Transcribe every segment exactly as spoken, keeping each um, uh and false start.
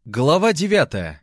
Глава девятая.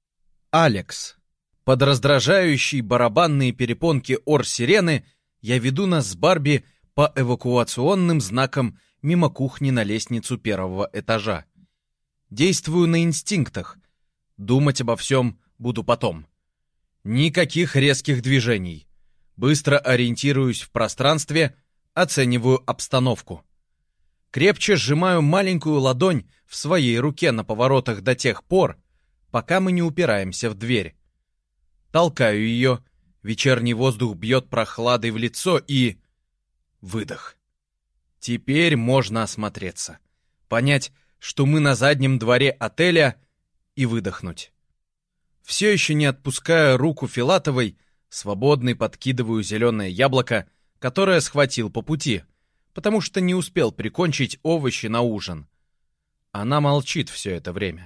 Алекс. Под раздражающие барабанные перепонки ор сирены я веду нас с Барби по эвакуационным знакам мимо кухни на лестницу первого этажа. Действую на инстинктах. Думать обо всем буду потом. Никаких резких движений. Быстро ориентируюсь в пространстве, оцениваю обстановку. Крепче сжимаю маленькую ладонь в своей руке на поворотах до тех пор, пока мы не упираемся в дверь. Толкаю ее, вечерний воздух бьет прохладой в лицо и... Выдох. Теперь можно осмотреться, понять, что мы на заднем дворе отеля, и выдохнуть. Все еще не отпуская руку Филатовой, свободной подкидываю зеленое яблоко, которое схватил по пути, потому что не успел прикончить овощи на ужин. Она молчит все это время.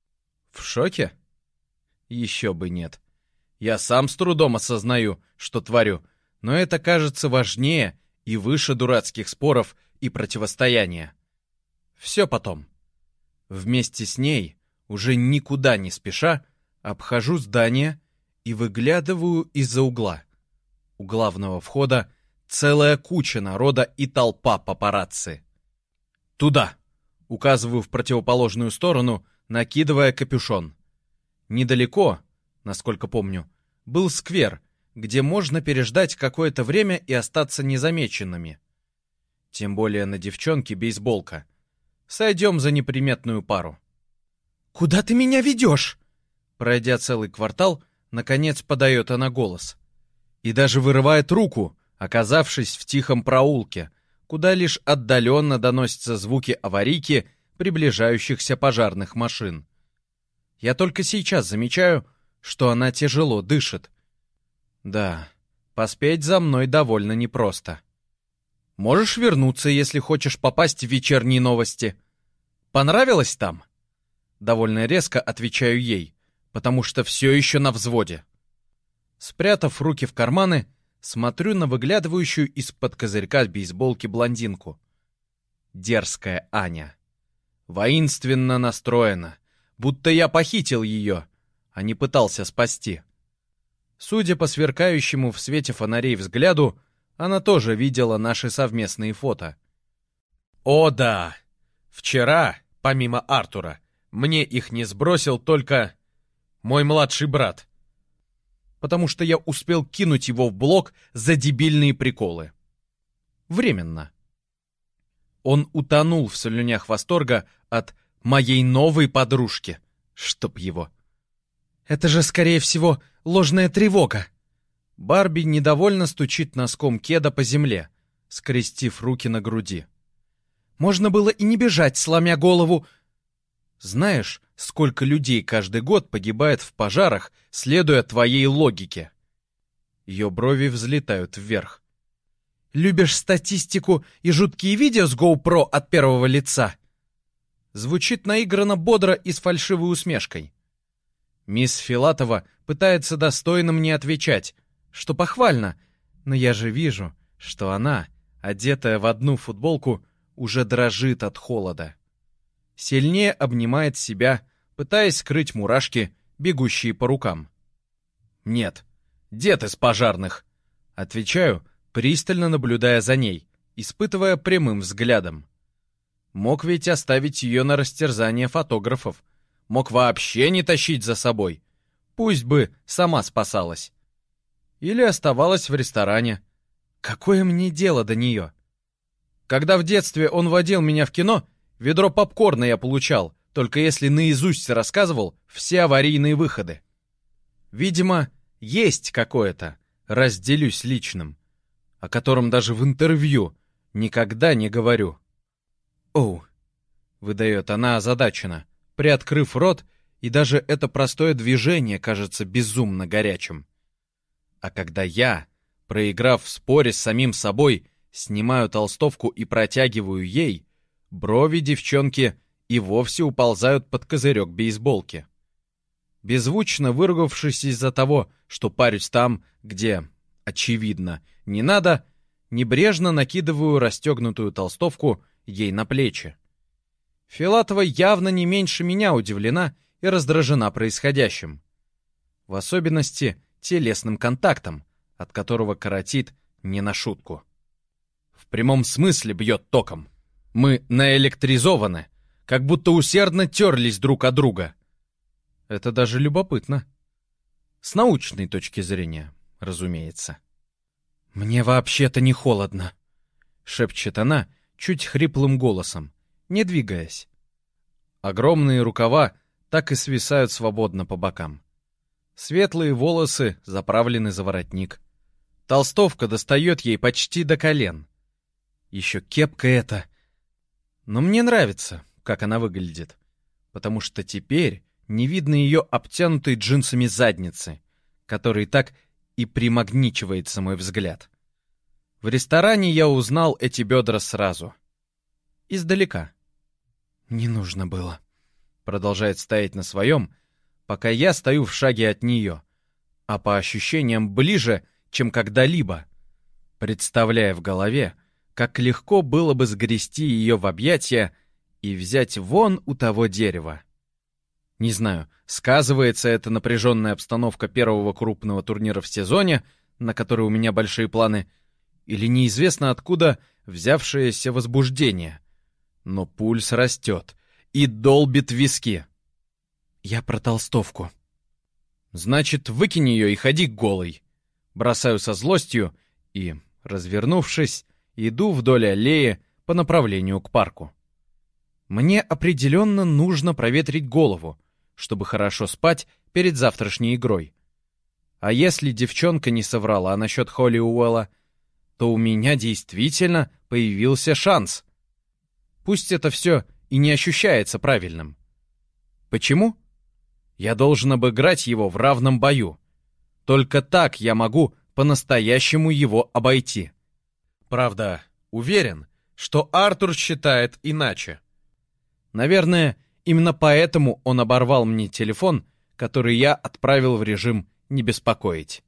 В шоке? Еще бы нет. Я сам с трудом осознаю, что творю, но это кажется важнее и выше дурацких споров и противостояния. Все потом. Вместе с ней, уже никуда не спеша, обхожу здание и выглядываю из-за угла. У главного входа целая куча народа и толпа папарацци. «Туда!» — указываю в противоположную сторону, накидывая капюшон. Недалеко, насколько помню, был сквер, где можно переждать какое-то время и остаться незамеченными. Тем более на девчонке бейсболка. Сойдем за неприметную пару. «Куда ты меня ведешь?» Пройдя целый квартал, наконец подает она голос. И даже вырывает руку, оказавшись в тихом проулке, куда лишь отдаленно доносятся звуки аварийки приближающихся пожарных машин. Я только сейчас замечаю, что она тяжело дышит. Да, поспеть за мной довольно непросто. Можешь вернуться, если хочешь попасть в вечерние новости. Понравилось там? Довольно резко отвечаю ей, потому что все еще на взводе. Спрятав руки в карманы, смотрю на выглядывающую из-под козырька бейсболки блондинку. Дерзкая Аня. Воинственно настроена, будто я похитил ее, а не пытался спасти. Судя по сверкающему в свете фонарей взгляду, она тоже видела наши совместные фото. О да! Вчера, помимо Артура, мне их не сбросил только мой младший брат, потому что я успел кинуть его в блок за дебильные приколы. Временно. Он утонул в слюнях восторга от моей новой подружки, чтоб его. Это же, скорее всего, ложная тревога. Барби недовольно стучит носком кеда по земле, скрестив руки на груди. Можно было и не бежать, сломя голову. Знаешь, сколько людей каждый год погибает в пожарах, следуя твоей логике? Ее брови взлетают вверх. Любишь статистику и жуткие видео с GoPro от первого лица? Звучит наигранно бодро и с фальшивой усмешкой. Мисс Филатова пытается достойно мне отвечать, что похвально, но я же вижу, что она, одетая в одну футболку, уже дрожит от холода. Сильнее обнимает себя, пытаясь скрыть мурашки, бегущие по рукам. «Нет, дед из пожарных», — отвечаю, пристально наблюдая за ней, испытывая прямым взглядом. Мог ведь оставить ее на растерзание фотографов, мог вообще не тащить за собой, пусть бы сама спасалась. Или оставалась в ресторане. Какое мне дело до нее? Когда в детстве он водил меня в кино, ведро попкорна я получал, только если наизусть рассказывал все аварийные выходы. Видимо, есть какое-то, разделюсь личным, о котором даже в интервью никогда не говорю. «Оу», — выдает она озадаченно, приоткрыв рот, и даже это простое движение кажется безумно горячим. А когда я, проиграв в споре с самим собой, снимаю толстовку и протягиваю ей, брови девчонки и вовсе уползают под козырек бейсболки. Беззвучно выругавшись из-за того, что парюсь там, где, очевидно, не надо, небрежно накидываю расстегнутую толстовку ей на плечи. Филатова явно не меньше меня удивлена и раздражена происходящим. В особенности телесным контактом, от которого коротит не на шутку. В прямом смысле бьет током. Мы наэлектризованы, как будто усердно терлись друг от друга. Это даже любопытно. С научной точки зрения, разумеется. «Мне вообще-то не холодно», — шепчет она чуть хриплым голосом, не двигаясь. Огромные рукава так и свисают свободно по бокам. Светлые волосы заправлены за воротник. Толстовка достает ей почти до колен. Еще кепка эта. Но мне нравится, как она выглядит, потому что теперь не видно ее обтянутой джинсами задницы, которой так и примагничивается мой взгляд. В ресторане я узнал эти бедра сразу. Издалека. «Не нужно было», — продолжает стоять на своем, пока я стою в шаге от нее, а по ощущениям ближе, чем когда-либо, представляя в голове, как легко было бы сгрести ее в объятия и взять вон у того дерева. Не знаю, сказывается эта напряженная обстановка первого крупного турнира в сезоне, на который у меня большие планы, или неизвестно откуда взявшееся возбуждение. Но пульс растет и долбит виски. Я про толстовку. Значит, выкинь ее и ходи голой. Бросаю со злостью и, развернувшись, иду вдоль аллеи по направлению к парку. Мне определенно нужно проветрить голову, чтобы хорошо спать перед завтрашней игрой. А если девчонка не соврала насчет Холлиуэлла, то у меня действительно появился шанс. Пусть это все и не ощущается правильным. Почему? Я должен обыграть его в равном бою. Только так я могу по-настоящему его обойти. Правда, уверен, что Артур считает иначе. Наверное, именно поэтому он оборвал мне телефон, который я отправил в режим «не беспокоить».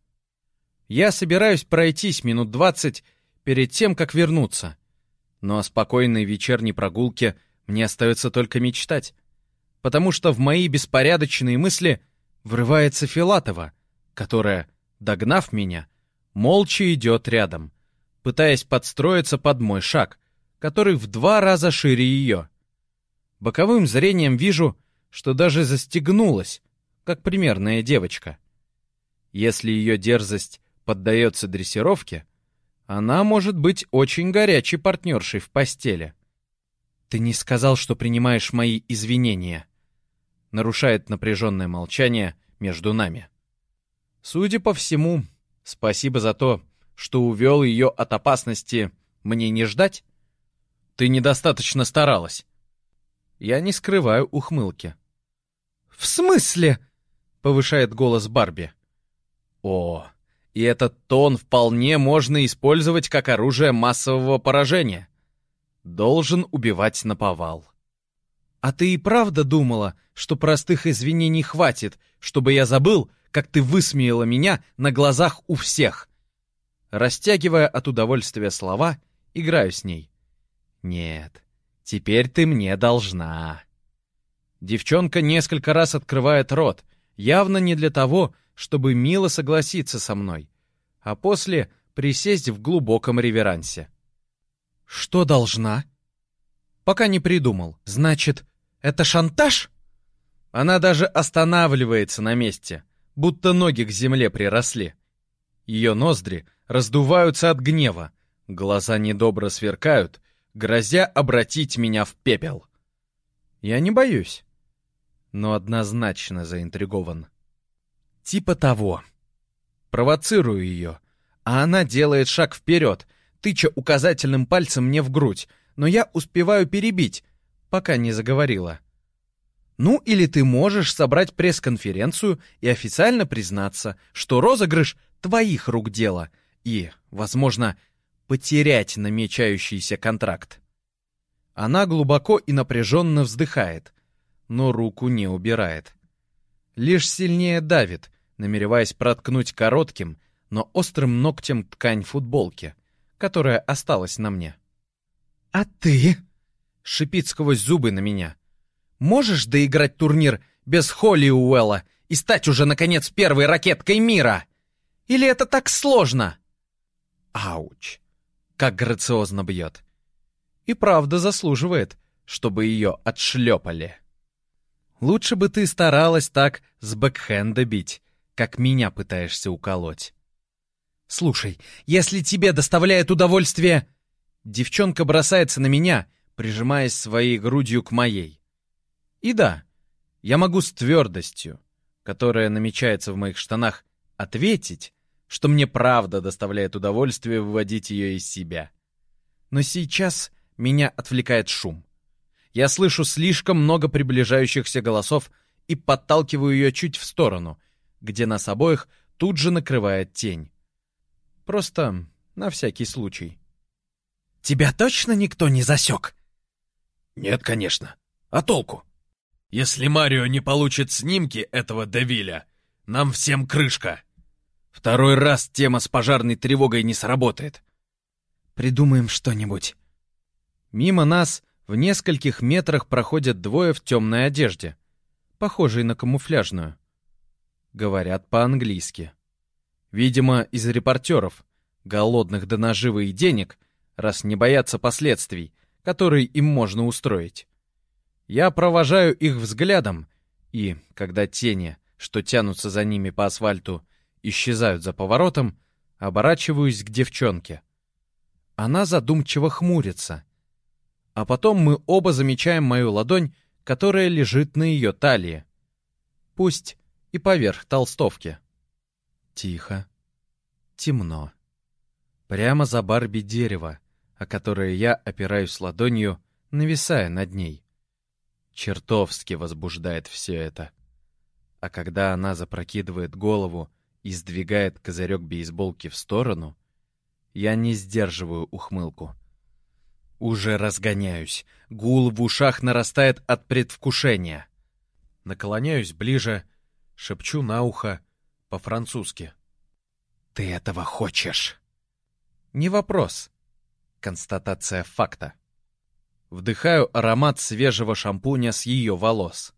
Я собираюсь пройтись минут двадцать перед тем, как вернуться. Но о спокойной вечерней прогулке мне остается только мечтать, потому что в мои беспорядочные мысли врывается Филатова, которая, догнав меня, молча идет рядом, пытаясь подстроиться под мой шаг, который в два раза шире ее. Боковым зрением вижу, что даже застегнулась, как примерная девочка. Если ее дерзость поддается дрессировке, она может быть очень горячей партнершей в постели. «Ты не сказал, что принимаешь мои извинения», — нарушает напряженное молчание между нами. Судя по всему, спасибо за то, что увел ее от опасности мне не ждать. Ты недостаточно старалась. Я не скрываю ухмылки. «В смысле?» — повышает голос Барби. О, и этот тон вполне можно использовать как оружие массового поражения. Должен убивать наповал. А ты и правда думала, что простых извинений хватит, чтобы я забыл, как ты высмеяла меня на глазах у всех? Растягивая от удовольствия слова, играю с ней. Нет, теперь ты мне должна. Девчонка несколько раз открывает рот, явно не для того, чтобы мило согласиться со мной, а после присесть в глубоком реверансе. Что должна? Пока не придумал. Значит, это шантаж? Она даже останавливается на месте, будто ноги к земле приросли. Ее ноздри раздуваются от гнева, глаза недобро сверкают, грозя обратить меня в пепел. Я не боюсь, но однозначно заинтригован. Типа того. Провоцирую ее, а она делает шаг вперед, тыча указательным пальцем мне в грудь, но я успеваю перебить, пока не заговорила. Ну или ты можешь собрать пресс-конференцию и официально признаться, что розыгрыш твоих рук дело и, возможно, потерять намечающийся контракт. Она глубоко и напряженно вздыхает, но руку не убирает. Лишь сильнее давит, намереваясь проткнуть коротким, но острым ногтем ткань футболки, которая осталась на мне. «А ты?» — шипит сквозь зубы на меня. «Можешь доиграть турнир без Холлиуэлла и стать уже, наконец, первой ракеткой мира? Или это так сложно? Ауч! Как грациозно бьет. И правда заслуживает, чтобы ее отшлепали. Лучше бы ты старалась так с бэкхенда бить, как меня пытаешься уколоть. Слушай, если тебе доставляет удовольствие... Девчонка бросается на меня, прижимаясь своей грудью к моей. И да, я могу с твердостью, которая намечается в моих штанах, ответить, что мне правда доставляет удовольствие выводить ее из себя. Но сейчас меня отвлекает шум. Я слышу слишком много приближающихся голосов и подталкиваю ее чуть в сторону, где нас обоих тут же накрывает тень. Просто на всякий случай. «Тебя точно никто не засек?» «Нет, конечно. А толку? Если Марио не получит снимки этого Девиля, нам всем крышка. Второй раз тема с пожарной тревогой не сработает». «Придумаем что-нибудь». Мимо нас в нескольких метрах проходят двое в темной одежде, похожей на камуфляжную. Говорят по-английски. Видимо, из репортеров, голодных до наживы и денег, раз не боятся последствий, которые им можно устроить. Я провожаю их взглядом, и, когда тени, что тянутся за ними по асфальту, исчезают за поворотом, оборачиваюсь к девчонке. Она задумчиво хмурится. А потом мы оба замечаем мою ладонь, которая лежит на ее талии. Пусть и поверх толстовки. Тихо. Темно. Прямо за Барби дерево, о которое я опираюсь ладонью, нависая над ней. Чертовски возбуждает все это. А когда она запрокидывает голову и сдвигает козырек бейсболки в сторону, я не сдерживаю ухмылку. Уже разгоняюсь. Гул в ушах нарастает от предвкушения. Наклоняюсь ближе, шепчу на ухо по-французски. «Ты этого хочешь?» Не вопрос. Констатация факта. Вдыхаю аромат свежего шампуня с ее волос.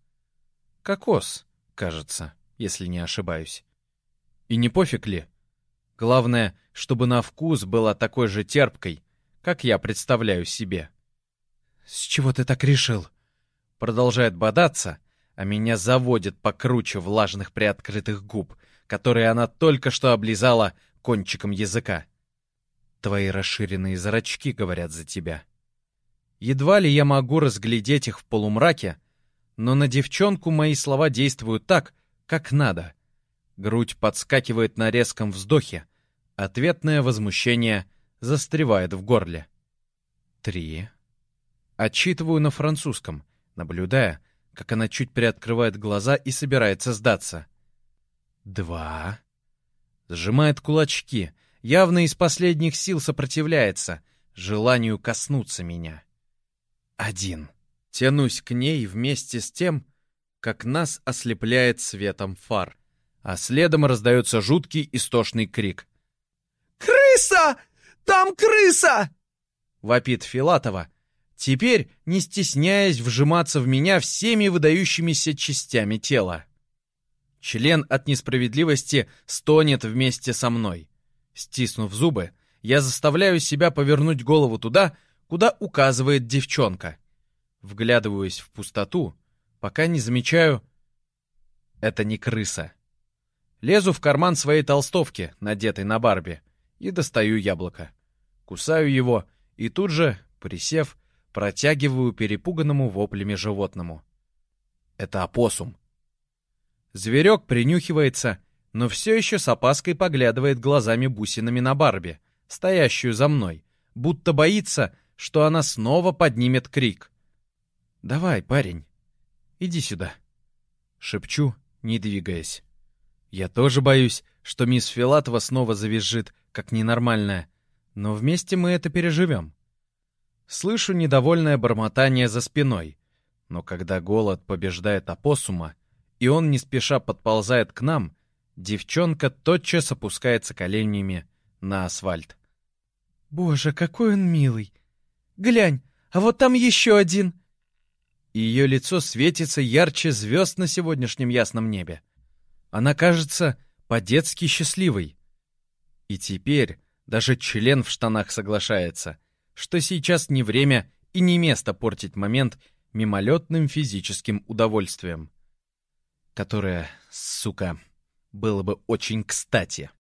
Кокос, кажется, если не ошибаюсь. И не пофиг ли? Главное, чтобы на вкус была такой же терпкой, как я представляю себе. «С чего ты так решил?» Продолжает бодаться, а меня заводит покруче влажных приоткрытых губ, которые она только что облизала кончиком языка. Твои расширенные зрачки говорят за тебя. Едва ли я могу разглядеть их в полумраке, но на девчонку мои слова действуют так, как надо. Грудь подскакивает на резком вздохе, ответное возмущение застревает в горле. Три. Отчитываю на французском, наблюдая, как она чуть приоткрывает глаза и собирается сдаться. Два. Сжимает кулачки, явно из последних сил сопротивляется желанию коснуться меня. Один. Тянусь к ней вместе с тем, как нас ослепляет светом фар, а следом раздается жуткий истошный крик. «Крыса! Там крыса!» — вопит Филатова, теперь не стесняясь вжиматься в меня всеми выдающимися частями тела. Член от несправедливости стонет вместе со мной. Стиснув зубы, я заставляю себя повернуть голову туда, куда указывает девчонка. Вглядываюсь в пустоту, пока не замечаю... Это не крыса. Лезу в карман своей толстовки, надетой на Барби, и достаю яблоко. Кусаю его и тут же, присев, протягиваю перепуганному воплями животному. Это опоссум. Зверек принюхивается, но все еще с опаской поглядывает глазами-бусинами на Барби, стоящую за мной, будто боится, что она снова поднимет крик. «Давай, парень, иди сюда», — шепчу, не двигаясь. Я тоже боюсь, что мисс Филатова снова завизжит, как ненормальная, но вместе мы это переживем. Слышу недовольное бормотание за спиной, но когда голод побеждает опоссума, и он не спеша подползает к нам, девчонка тотчас опускается коленями на асфальт. «Боже, какой он милый! Глянь, а вот там еще один!» и ее лицо светится ярче звезд на сегодняшнем ясном небе. Она кажется по-детски счастливой. И теперь даже член в штанах соглашается, что сейчас не время и не место портить момент мимолетным физическим удовольствием, которое, сука, было бы очень кстати.